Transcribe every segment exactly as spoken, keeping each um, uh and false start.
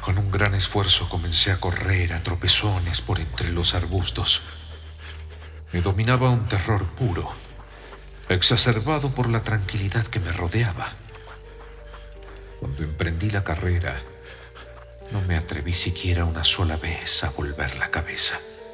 Con un gran esfuerzo comencé a correr a tropezones por entre los arbustos. Me dominaba un terror puro, exacerbado por la tranquilidad que me rodeaba. Cuando emprendí la carrera, no me atreví siquiera una sola vez a volver la cabeza.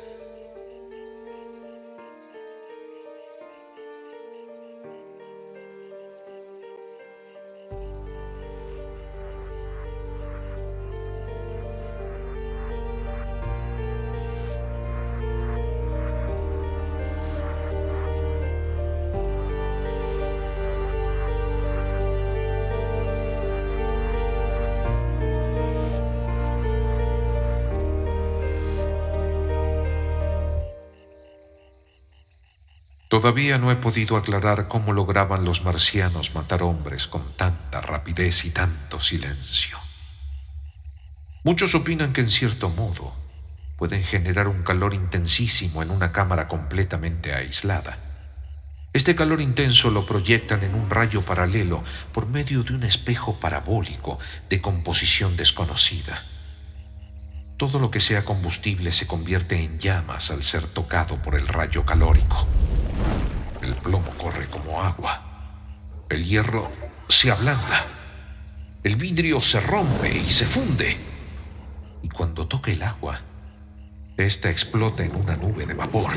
Todavía no he podido aclarar cómo lograban los marcianos matar hombres con tanta rapidez y tanto silencio. Muchos opinan que en cierto modo pueden generar un calor intensísimo en una cámara completamente aislada. Este calor intenso lo proyectan en un rayo paralelo por medio de un espejo parabólico de composición desconocida. Todo lo que sea combustible se convierte en llamas al ser tocado por el rayo calórico. El plomo corre como agua. El hierro se ablanda. El vidrio se rompe y se funde. Y cuando toca el agua, ésta explota en una nube de vapor.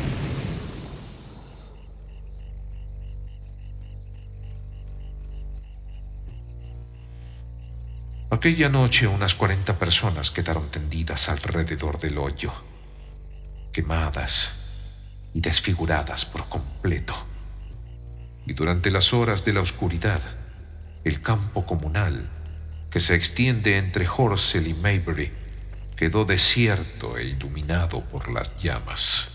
Aquella noche unas cuarenta personas quedaron tendidas alrededor del hoyo, quemadas y desfiguradas por completo. Y durante las horas de la oscuridad, el campo comunal, que se extiende entre Horsell y Maybury, quedó desierto e iluminado por las llamas.